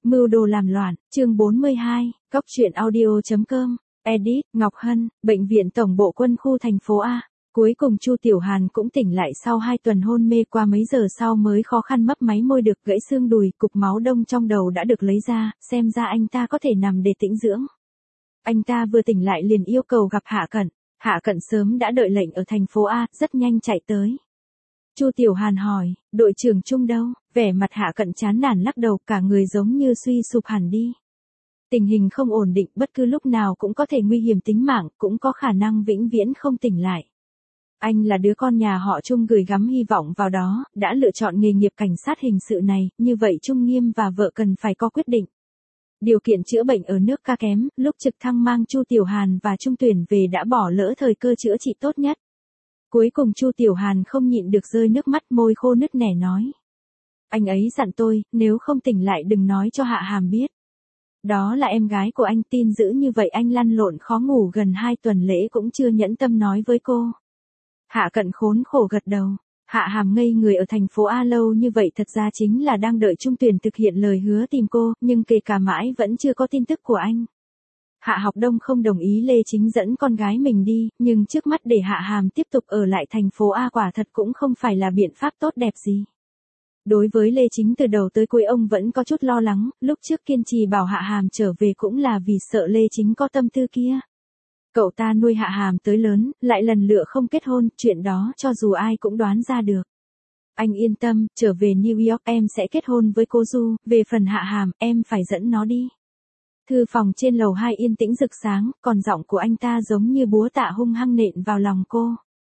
Mưu đồ làm loạn, chương 42, Cóc truyện audio.com, edit, Ngọc Hân, Bệnh viện Tổng bộ Quân khu thành phố A. Cuối cùng Chu Tiểu Hàn cũng tỉnh lại sau 2 tuần hôn mê, qua mấy giờ sau mới khó khăn mấp máy môi được gãy xương đùi, cục máu đông trong đầu đã được lấy ra, xem ra anh ta có thể nằm để tĩnh dưỡng. Anh ta vừa tỉnh lại liền yêu cầu gặp Hạ Cận. Hạ Cận sớm đã đợi lệnh ở thành phố A, rất nhanh chạy tới. Chu Tiểu Hàn hỏi, đội trưởng Trung đâu? Vẻ mặt Hạ Cận chán nản lắc đầu, cả người giống như suy sụp hẳn đi. Tình hình không ổn định, bất cứ lúc nào cũng có thể nguy hiểm tính mạng, cũng có khả năng vĩnh viễn không tỉnh lại. Anh là đứa con nhà họ Trung gửi gắm hy vọng vào đó, đã lựa chọn nghề nghiệp cảnh sát hình sự này, như vậy Trung Nghiêm và vợ cần phải có quyết định. Điều kiện chữa bệnh ở nước ca kém, lúc trực thăng mang Chu Tiểu Hàn và Trung Tuyển về đã bỏ lỡ thời cơ chữa trị tốt nhất. Cuối cùng Chu Tiểu Hàn không nhịn được rơi nước mắt, môi khô nứt nẻ nói. Anh ấy dặn tôi, nếu không tỉnh lại đừng nói cho Hạ Hàm biết. Đó là em gái của anh, tin dữ như vậy anh lăn lộn khó ngủ gần 2 tuần lễ cũng chưa nhẫn tâm nói với cô. Hạ Cận khốn khổ gật đầu. Hạ Hàm ngây người ở thành phố A lâu như vậy thật ra chính là đang đợi Trung Tuyển thực hiện lời hứa tìm cô, nhưng kể cả mãi vẫn chưa có tin tức của anh. Hạ Học Đông không đồng ý Lê Chính dẫn con gái mình đi, nhưng trước mắt để Hạ Hàm tiếp tục ở lại thành phố A quả thật cũng không phải là biện pháp tốt đẹp gì. Đối với Lê Chính từ đầu tới cuối ông vẫn có chút lo lắng, lúc trước kiên trì bảo Hạ Hàm trở về cũng là vì sợ Lê Chính có tâm tư kia. Cậu ta nuôi Hạ Hàm tới lớn, lại lần lựa không kết hôn, chuyện đó cho dù ai cũng đoán ra được. Anh yên tâm, trở về New York em sẽ kết hôn với cô Du, về phần Hạ Hàm, em phải dẫn nó đi. Thư phòng trên lầu 2 yên tĩnh rực sáng, còn giọng của anh ta giống như búa tạ hung hăng nện vào lòng cô.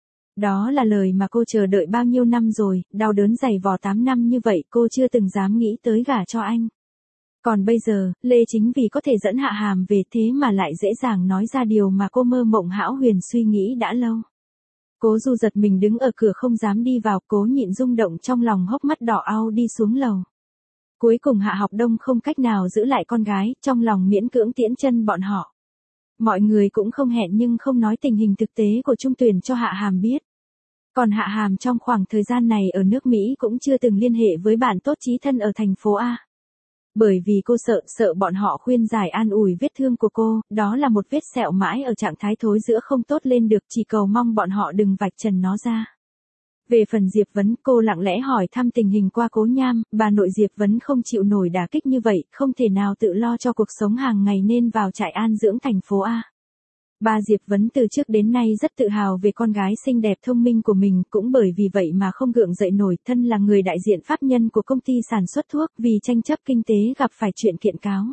Đó là lời mà cô chờ đợi bao nhiêu năm rồi, đau đớn dày vò 8 năm như vậy cô chưa từng dám nghĩ tới gả cho anh. Còn bây giờ, Lê Chính vì có thể dẫn Hạ Hàm về thế mà lại dễ dàng nói ra điều mà cô mơ mộng hão huyền suy nghĩ đã lâu. Cố Du giật mình đứng ở cửa không dám đi vào, cố nhịn rung động trong lòng, hốc mắt đỏ au đi xuống lầu. Cuối cùng Hạ Học Đông không cách nào giữ lại con gái, trong lòng miễn cưỡng tiễn chân bọn họ. Mọi người cũng không hẹn nhưng không nói tình hình thực tế của Trung Tuyển cho Hạ Hàm biết. Còn Hạ Hàm trong khoảng thời gian này ở nước Mỹ cũng chưa từng liên hệ với bạn tốt chí thân ở thành phố A. Bởi vì cô sợ bọn họ khuyên giải an ủi vết thương của cô, đó là một vết sẹo mãi ở trạng thái thối rữa không tốt lên được, chỉ cầu mong bọn họ đừng vạch trần nó ra. Về phần Diệp Vấn, cô lặng lẽ hỏi thăm tình hình qua Cố Nham, bà nội Diệp Vấn không chịu nổi đả kích như vậy, không thể nào tự lo cho cuộc sống hàng ngày nên vào trại an dưỡng thành phố A. Bà Diệp Vấn từ trước đến nay rất tự hào về con gái xinh đẹp thông minh của mình, cũng bởi vì vậy mà không gượng dậy nổi, thân là người đại diện pháp nhân của công ty sản xuất thuốc, vì tranh chấp kinh tế gặp phải chuyện kiện cáo.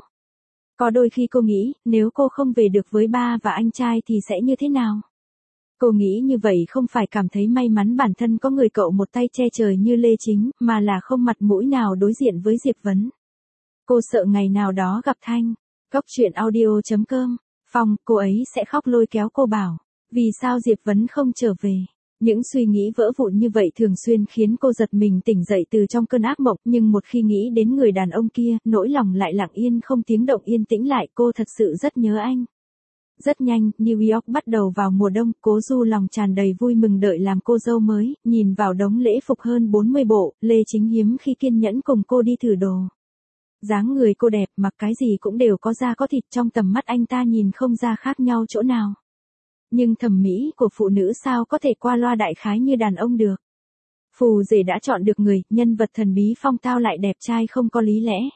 Có đôi khi cô nghĩ, nếu cô không về được với ba và anh trai thì sẽ như thế nào? Cô nghĩ như vậy không phải cảm thấy may mắn bản thân có người cậu một tay che trời như Lê Chính, mà là không mặt mũi nào đối diện với Diệp Vấn. Cô sợ ngày nào đó gặp Thanh. Cóc truyện audio.com. Phong, cô ấy sẽ khóc lôi kéo cô bảo, vì sao Diệp Vấn không trở về. Những suy nghĩ vỡ vụn như vậy thường xuyên khiến cô giật mình tỉnh dậy từ trong cơn ác mộng, nhưng một khi nghĩ đến người đàn ông kia, nỗi lòng lại lặng yên không tiếng động yên tĩnh lại, cô thật sự rất nhớ anh. Rất nhanh, New York bắt đầu vào mùa đông, Cố Du lòng tràn đầy vui mừng đợi làm cô dâu mới, nhìn vào đống lễ phục hơn 40 bộ, Lê Chính hiếm khi kiên nhẫn cùng cô đi thử đồ. Dáng người cô đẹp, mặc cái gì cũng đều có da có thịt, trong tầm mắt anh ta nhìn không ra khác nhau chỗ nào. Nhưng thẩm mỹ của phụ nữ sao có thể qua loa đại khái như đàn ông được. Phù Dề đã chọn được người, nhân vật thần bí phong tao lại đẹp trai không có lý lẽ.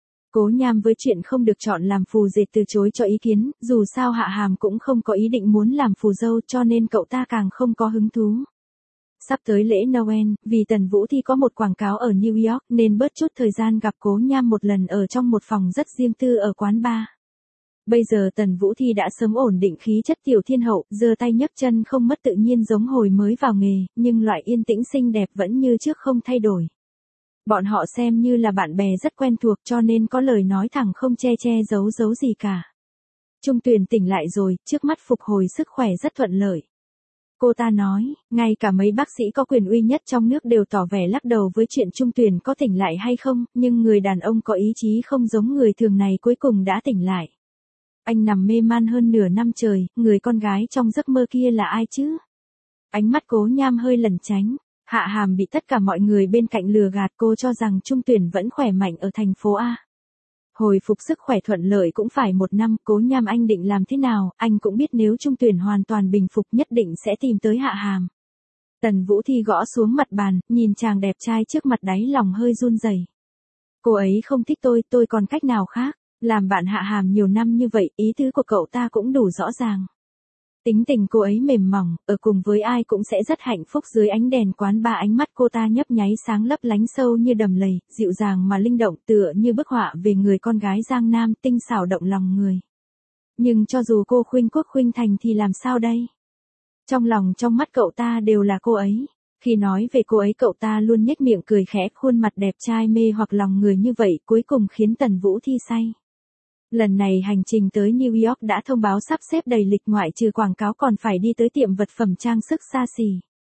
Cố Nham với chuyện không được chọn làm phù dề từ chối cho ý kiến, dù sao Hạ Hàm cũng không có ý định muốn làm phù dâu cho nên cậu ta càng không có hứng thú. Sắp tới lễ Noel, vì Tần Vũ Thi có một quảng cáo ở New York nên bớt chút thời gian gặp Cố Nham một lần ở trong một phòng rất riêng tư ở quán bar. Bây giờ Tần Vũ Thi đã sớm ổn định khí chất tiểu thiên hậu, giơ tay nhấc chân không mất tự nhiên giống hồi mới vào nghề, nhưng loại yên tĩnh xinh đẹp vẫn như trước không thay đổi. Bọn họ xem như là bạn bè rất quen thuộc cho nên có lời nói thẳng không che giấu gì cả. Trung Tuyển tỉnh lại rồi, trước mắt phục hồi sức khỏe rất thuận lợi. Cô ta nói, ngay cả mấy bác sĩ có quyền uy nhất trong nước đều tỏ vẻ lắc đầu với chuyện Trung Tuyển có tỉnh lại hay không, nhưng người đàn ông có ý chí không giống người thường này cuối cùng đã tỉnh lại. Anh nằm mê man hơn nửa năm trời, người con gái trong giấc mơ kia là ai chứ? Ánh mắt Cố Nham hơi lẩn tránh. Hạ Hàm bị tất cả mọi người bên cạnh lừa gạt, cô cho rằng Trung Tuyển vẫn khỏe mạnh ở thành phố A. Hồi phục sức khỏe thuận lợi cũng phải 1 năm, Cố Nham anh định làm thế nào, anh cũng biết nếu Trung Tuyển hoàn toàn bình phục nhất định sẽ tìm tới Hạ Hàm. Tần Vũ Thi gõ xuống mặt bàn, nhìn chàng đẹp trai trước mặt đáy lòng hơi run rẩy. Cô ấy không thích tôi còn cách nào khác, làm bạn Hạ Hàm nhiều năm như vậy, ý tứ của cậu ta cũng đủ rõ ràng. Tính tình cô ấy mềm mỏng, ở cùng với ai cũng sẽ rất hạnh phúc dưới ánh đèn quán bar, ánh mắt cô ta nhấp nháy sáng lấp lánh sâu như đầm lầy, dịu dàng mà linh động tựa như bức họa về người con gái Giang Nam tinh xảo động lòng người. Nhưng cho dù cô khuynh quốc khuynh thành thì làm sao đây? Trong lòng trong mắt cậu ta đều là cô ấy. Khi nói về cô ấy cậu ta luôn nhếch miệng cười khẽ, khuôn mặt đẹp trai mê hoặc lòng người như vậy cuối cùng khiến Tần Vũ Thi say. Lần này hành trình tới New York đã thông báo sắp xếp đầy lịch, ngoại trừ quảng cáo còn phải đi tới tiệm vật phẩm trang sức xa xỉ.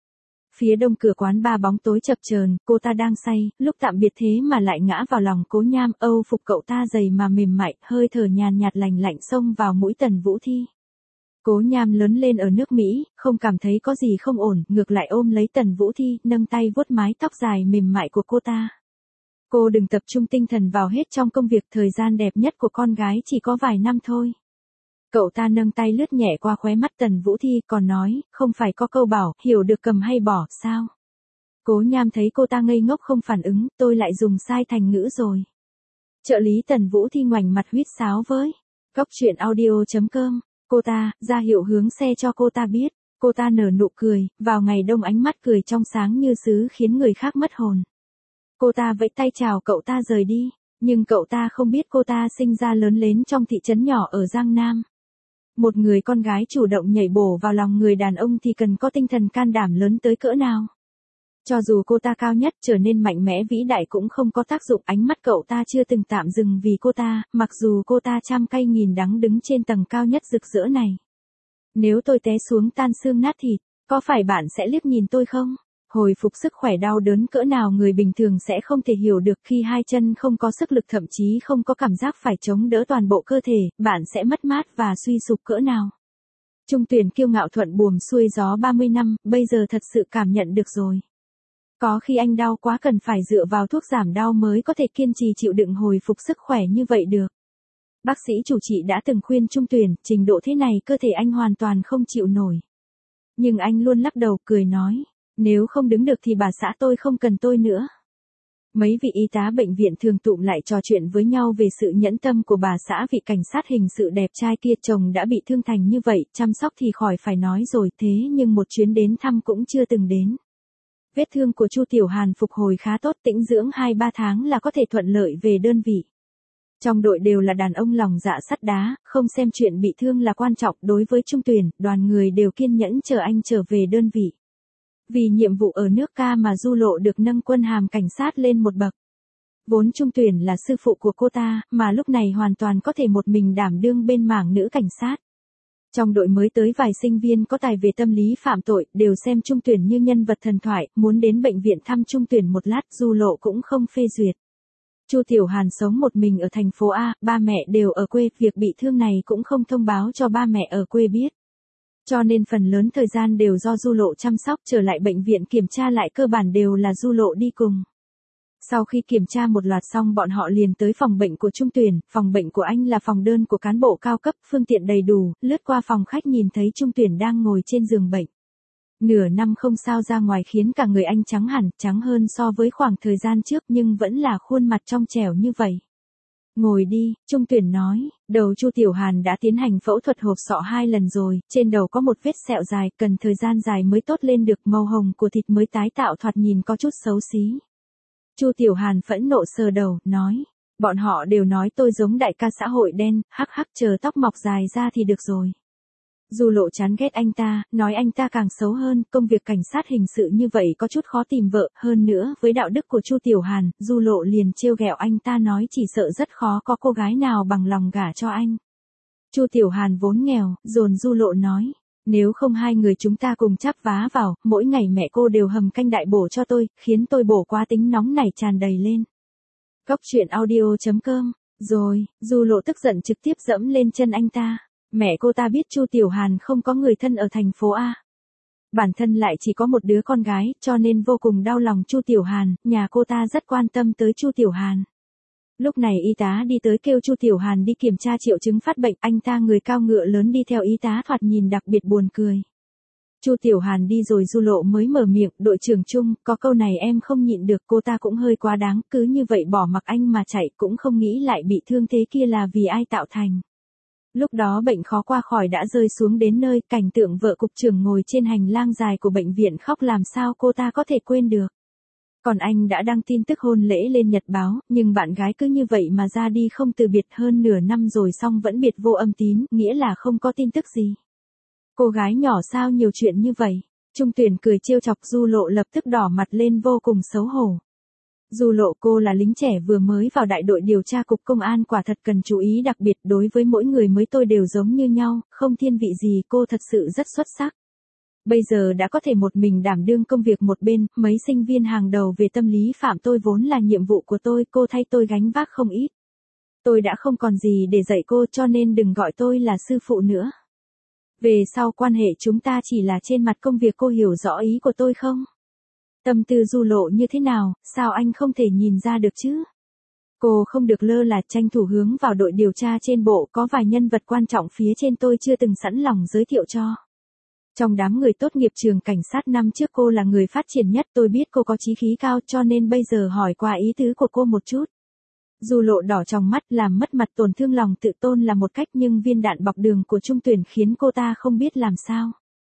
Phía đông cửa quán bar bóng tối chập chờn, cô ta đang say, lúc tạm biệt thế mà lại ngã vào lòng Cố Nham, âu phục cậu ta dày mà mềm mại, hơi thở nhàn nhạt lành lạnh xông vào mũi Tần Vũ Thi. Cố Nham lớn lên ở nước Mỹ, không cảm thấy có gì không ổn, ngược lại ôm lấy Tần Vũ Thi, nâng tay vuốt mái tóc dài mềm mại của cô ta. Cô đừng tập trung tinh thần vào hết trong công việc, thời gian đẹp nhất của con gái chỉ có vài năm thôi. Cậu ta nâng tay lướt nhẹ qua khóe mắt Tần Vũ Thi, còn nói, không phải có câu bảo, hiểu được cầm hay bỏ, sao? Cố Nham thấy cô ta ngây ngốc không phản ứng, tôi lại dùng sai thành ngữ rồi. Trợ lý Tần Vũ Thi ngoảnh mặt huýt sáo với. Góc truyện audio.com, cô ta, ra hiệu hướng xe cho cô ta biết. Cô ta nở nụ cười, vào ngày đông ánh mắt cười trong sáng như sứ khiến người khác mất hồn. Cô ta vẫy tay chào cậu ta rời đi, nhưng cậu ta không biết cô ta sinh ra lớn lên trong thị trấn nhỏ ở Giang Nam. Một người con gái chủ động nhảy bổ vào lòng người đàn ông thì cần có tinh thần can đảm lớn tới cỡ nào. Cho dù cô ta cao nhất trở nên mạnh mẽ vĩ đại cũng không có tác dụng, ánh mắt cậu ta chưa từng tạm dừng vì cô ta, mặc dù cô ta trăm cay nghìn đắng đứng trên tầng cao nhất rực rỡ này. Nếu tôi té xuống tan xương nát thịt, có phải bạn sẽ liếc nhìn tôi không? Hồi phục sức khỏe đau đớn cỡ nào người bình thường sẽ không thể hiểu được, khi hai chân không có sức lực thậm chí không có cảm giác phải chống đỡ toàn bộ cơ thể, bạn sẽ mất mát và suy sụp cỡ nào. Trung Tuyển kiêu ngạo thuận buồm xuôi gió 30 năm, bây giờ thật sự cảm nhận được rồi. Có khi anh đau quá cần phải dựa vào thuốc giảm đau mới có thể kiên trì chịu đựng hồi phục sức khỏe như vậy được. Bác sĩ chủ trị đã từng khuyên Trung Tuyển, trình độ thế này cơ thể anh hoàn toàn không chịu nổi. Nhưng anh luôn lắc đầu cười nói, nếu không đứng được thì bà xã tôi không cần tôi nữa. Mấy vị y tá bệnh viện thường tụm lại trò chuyện với nhau về sự nhẫn tâm của bà xã vị cảnh sát hình sự đẹp trai kia, chồng đã bị thương thành như vậy, chăm sóc thì khỏi phải nói rồi, thế nhưng một chuyến đến thăm cũng chưa từng đến. Vết thương của Chu Tiểu Hàn phục hồi khá tốt, tĩnh dưỡng 2-3 tháng là có thể thuận lợi về đơn vị. Trong đội đều là đàn ông lòng dạ sắt đá, không xem chuyện bị thương là quan trọng. Đối với Trung Tuyển, đoàn người đều kiên nhẫn chờ anh trở về đơn vị. Vì nhiệm vụ ở nước ca mà Du Lộ được nâng quân hàm cảnh sát lên một bậc. Vốn Trung Tuyển là sư phụ của cô ta, mà lúc này hoàn toàn có thể một mình đảm đương bên mảng nữ cảnh sát. Trong đội mới tới vài sinh viên có tài về tâm lý phạm tội, đều xem Trung Tuyển như nhân vật thần thoại, muốn đến bệnh viện thăm Trung Tuyển một lát, Du Lộ cũng không phê duyệt. Chu Tiểu Hàn sống một mình ở thành phố A, ba mẹ đều ở quê, việc bị thương này cũng không thông báo cho ba mẹ ở quê biết. Cho nên phần lớn thời gian đều do Du Lộ chăm sóc, trở lại bệnh viện kiểm tra lại cơ bản đều là Du Lộ đi cùng. Sau khi kiểm tra một loạt xong bọn họ liền tới phòng bệnh của Trung Tuyển, phòng bệnh của anh là phòng đơn của cán bộ cao cấp, phương tiện đầy đủ, lướt qua phòng khách nhìn thấy Trung Tuyển đang ngồi trên giường bệnh. Nửa năm không sao ra ngoài khiến cả người anh trắng hẳn, trắng hơn so với khoảng thời gian trước nhưng vẫn là khuôn mặt trong trẻo như vậy. Ngồi đi, Trung Tuyển nói, đầu Chu Tiểu Hàn đã tiến hành phẫu thuật hộp sọ 2 lần rồi, trên đầu có một vết sẹo dài, cần thời gian dài mới tốt lên được, màu hồng của thịt mới tái tạo thoạt nhìn có chút xấu xí. Chu Tiểu Hàn phẫn nộ sờ đầu, nói, bọn họ đều nói tôi giống đại ca xã hội đen, hắc hắc, chờ tóc mọc dài ra thì được rồi. Du Lộ chán ghét anh ta, nói anh ta càng xấu hơn, công việc cảnh sát hình sự như vậy có chút khó tìm vợ, hơn nữa với đạo đức của Chu Tiểu Hàn, Du Lộ liền trêu ghẹo anh ta nói chỉ sợ rất khó có cô gái nào bằng lòng gả cho anh. Chu Tiểu Hàn vốn nghèo, dồn Du Lộ nói, nếu không hai người chúng ta cùng chắp vá vào, mỗi ngày mẹ cô đều hầm canh đại bổ cho tôi, khiến tôi bổ quá tính nóng nảy tràn đầy lên. Góc truyện audio.com, rồi, Du Lộ tức giận trực tiếp dẫm lên chân anh ta. Mẹ cô ta biết Chu Tiểu Hàn không có người thân ở thành phố A. Bản thân lại chỉ có một đứa con gái, cho nên vô cùng đau lòng Chu Tiểu Hàn, nhà cô ta rất quan tâm tới Chu Tiểu Hàn. Lúc này y tá đi tới kêu Chu Tiểu Hàn đi kiểm tra triệu chứng phát bệnh, anh ta người cao ngựa lớn đi theo y tá thoạt nhìn đặc biệt buồn cười. Chu Tiểu Hàn đi rồi Du Lộ mới mở miệng, đội trưởng Trung, có câu này em không nhịn được, cô ta cũng hơi quá đáng, cứ như vậy bỏ mặc anh mà chạy, cũng không nghĩ lại bị thương thế kia là vì ai tạo thành. Lúc đó bệnh khó qua khỏi đã rơi xuống đến nơi, cảnh tượng vợ cục trưởng ngồi trên hành lang dài của bệnh viện khóc làm sao cô ta có thể quên được. Còn anh đã đăng tin tức hôn lễ lên nhật báo, nhưng bạn gái cứ như vậy mà ra đi không từ biệt, hơn nửa năm rồi xong vẫn biệt vô âm tín, nghĩa là không có tin tức gì. Cô gái nhỏ sao nhiều chuyện như vậy? Trung Tuyển cười trêu chọc, Du Lộ lập tức đỏ mặt lên vô cùng xấu hổ. Du Lộ, cô là lính trẻ vừa mới vào đại đội điều tra cục công an, quả thật cần chú ý đặc biệt, đối với mỗi người mới tôi đều giống như nhau, không thiên vị gì, cô thật sự rất xuất sắc. Bây giờ đã có thể một mình đảm đương công việc một bên, mấy sinh viên hàng đầu về tâm lý phạm tôi vốn là nhiệm vụ của tôi, cô thay tôi gánh vác không ít. Tôi đã không còn gì để dạy cô, cho nên đừng gọi tôi là sư phụ nữa. Về sau quan hệ chúng ta chỉ là trên mặt công việc, cô hiểu rõ ý của tôi không? Tâm tư Du Lộ như thế nào, sao anh không thể nhìn ra được chứ? Cô không được lơ là, tranh thủ hướng vào đội điều tra trên bộ, có vài nhân vật quan trọng phía trên tôi chưa từng sẵn lòng giới thiệu cho. Trong đám người tốt nghiệp trường cảnh sát năm trước cô là người phát triển nhất, tôi biết cô có chí khí cao cho nên bây giờ hỏi qua ý tứ của cô một chút. Du Lộ đỏ trong mắt, làm mất mặt tổn thương lòng tự tôn là một cách, nhưng viên đạn bọc đường của Trung Tuyển khiến cô ta không biết làm sao.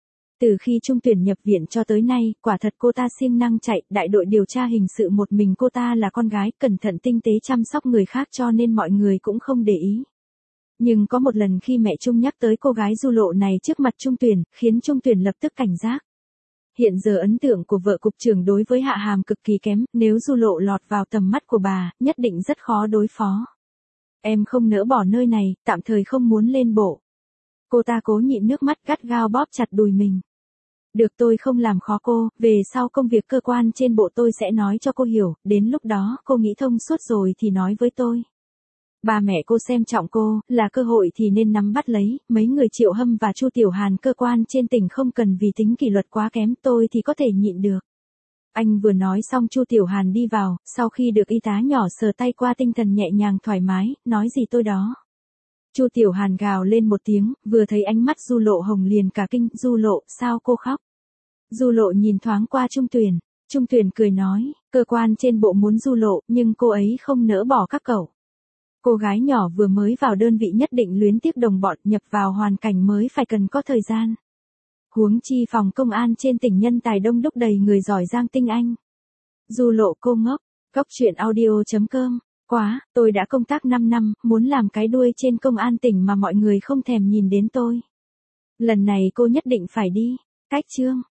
Từ khi Trung Tuyển nhập viện cho tới nay, quả thật cô ta siêng năng chạy, đại đội điều tra hình sự một mình cô ta là con gái, cẩn thận tinh tế chăm sóc người khác cho nên mọi người cũng không để ý. Nhưng có một lần khi mẹ Trung nhắc tới cô gái Du Lộ này trước mặt Trung Tuyển, khiến Trung Tuyển lập tức cảnh giác. Hiện giờ ấn tượng của vợ cục trưởng đối với Hạ Hàm cực kỳ kém, nếu Du Lộ lọt vào tầm mắt của bà, nhất định rất khó đối phó. Em không nỡ bỏ nơi này, tạm thời không muốn lên bộ. Cô ta cố nhịn nước mắt, gắt gao bóp chặt đùi mình. Được, tôi không làm khó cô, về sau công việc cơ quan trên bộ tôi sẽ nói cho cô hiểu, đến lúc đó cô nghĩ thông suốt rồi thì nói với tôi. Ba mẹ cô xem trọng cô, là cơ hội thì nên nắm bắt lấy, mấy người Triệu Hâm và Chu Tiểu Hàn cơ quan trên tỉnh không cần vì tính kỷ luật quá kém, tôi thì có thể nhịn được. Anh vừa nói xong Chu Tiểu Hàn đi vào, sau khi được y tá nhỏ sờ tay qua, tinh thần nhẹ nhàng thoải mái, nói gì tôi đó. Chu Tiểu Hàn gào lên một tiếng, vừa thấy ánh mắt Du Lộ hồng liền cả kinh, Du Lộ, sao cô khóc? Du Lộ nhìn thoáng qua Trung Tuyển, Trung Tuyển cười nói, cơ quan trên bộ muốn Du Lộ, nhưng cô ấy không nỡ bỏ các cậu. Cô gái nhỏ vừa mới vào đơn vị nhất định luyến tiếc đồng bọn, nhập vào hoàn cảnh mới phải cần có thời gian. Huống chi phòng công an trên tỉnh nhân tài đông đúc đầy người giỏi giang tinh anh. Du Lộ, cô ngốc. Góc truyện audio.com. Quá, tôi đã công tác 5 năm, muốn làm cái đuôi trên công an tỉnh mà mọi người không thèm nhìn đến tôi. Lần này cô nhất định phải đi. Cách chương.